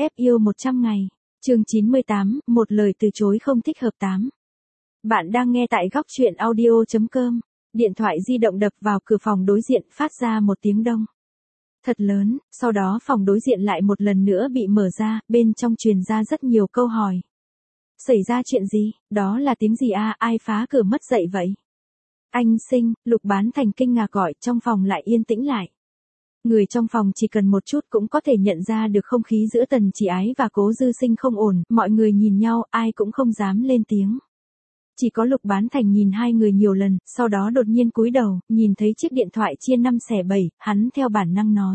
Ép yêu 100 ngày. Chương 98, một lời từ chối không thích hợp 8. Bạn đang nghe tại góc truyện audio.com. Điện thoại di động đập vào cửa phòng đối diện phát ra một tiếng đong thật lớn, sau đó phòng đối diện lại một lần nữa bị mở ra, bên trong truyền ra rất nhiều câu hỏi. Xảy ra chuyện gì? Đó là tiếng gì a? Ai phá cửa mất dậy vậy? Anh Sinh, Lục Bán Thành kinh ngạc gọi, trong phòng lại yên tĩnh lại. Người trong phòng chỉ cần một chút cũng có thể nhận ra được không khí giữa Tần Chỉ Ái và Cố Dư Sinh không ổn, mọi người nhìn nhau, ai cũng không dám lên tiếng. Chỉ có Lục Bán Thành nhìn hai người nhiều lần, sau đó đột nhiên cúi đầu, nhìn thấy chiếc điện thoại chia 5/7, hắn theo bản năng nói.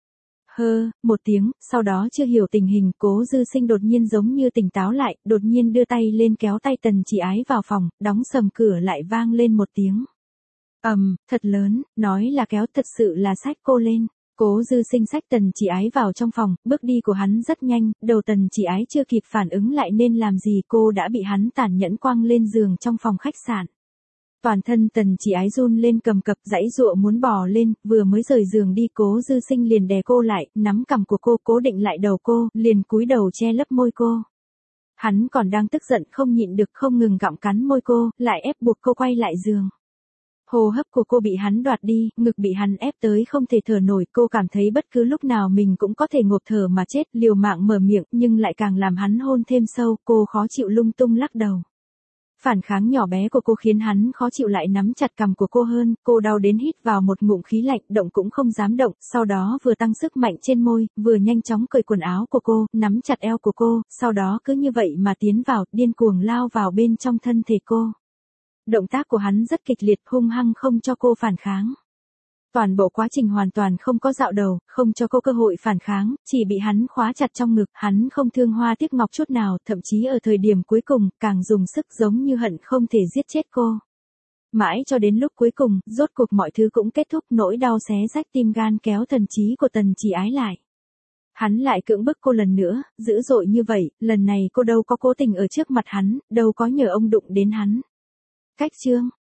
Một tiếng, sau đó chưa hiểu tình hình, Cố Dư Sinh đột nhiên giống như tỉnh táo lại, đột nhiên đưa tay lên kéo tay Tần Chỉ Ái vào phòng, đóng sầm cửa lại vang lên một tiếng. Thật lớn, nói là kéo thật sự là xách cô lên. Cố Dư Sinh xách Tần Chỉ Ái vào trong phòng, bước đi của hắn rất nhanh, đầu Tần Chỉ Ái chưa kịp phản ứng lại nên làm gì cô đã bị hắn tàn nhẫn quăng lên giường trong phòng khách sạn. Toàn thân Tần Chỉ Ái run lên cầm cập giãy giụa muốn bò lên, vừa mới rời giường đi Cố Dư Sinh liền đè cô lại, nắm cằm của cô cố định lại đầu cô, liền cúi đầu che lấp môi cô. Hắn còn đang tức giận không nhịn được không ngừng gặm cắn môi cô, lại ép buộc cô quay lại giường. Hô hấp của cô bị hắn đoạt đi, ngực bị hắn ép tới không thể thở nổi, cô cảm thấy bất cứ lúc nào mình cũng có thể ngộp thở mà chết, liều mạng mở miệng, nhưng lại càng làm hắn hôn thêm sâu, cô khó chịu lung tung lắc đầu. Phản kháng nhỏ bé của cô khiến hắn khó chịu lại nắm chặt cằm của cô hơn, cô đau đến hít vào một ngụm khí lạnh, động cũng không dám động, sau đó vừa tăng sức mạnh trên môi, vừa nhanh chóng cởi quần áo của cô, nắm chặt eo của cô, sau đó cứ như vậy mà tiến vào, điên cuồng lao vào bên trong thân thể cô. Động tác của hắn rất kịch liệt, hung hăng không cho cô phản kháng. Toàn bộ quá trình hoàn toàn không có dạo đầu, không cho cô cơ hội phản kháng, chỉ bị hắn khóa chặt trong ngực, hắn không thương hoa tiếc ngọc chút nào, thậm chí ở thời điểm cuối cùng, càng dùng sức giống như hận không thể giết chết cô. Mãi cho đến lúc cuối cùng, rốt cuộc mọi thứ cũng kết thúc, nỗi đau xé rách tim gan kéo thần trí của Tần Chỉ Ái lại. Hắn lại cưỡng bức cô lần nữa, dữ dội như vậy, lần này cô đâu có cố tình ở trước mặt hắn, đâu có nhờ ông đụng đến hắn. Cách chương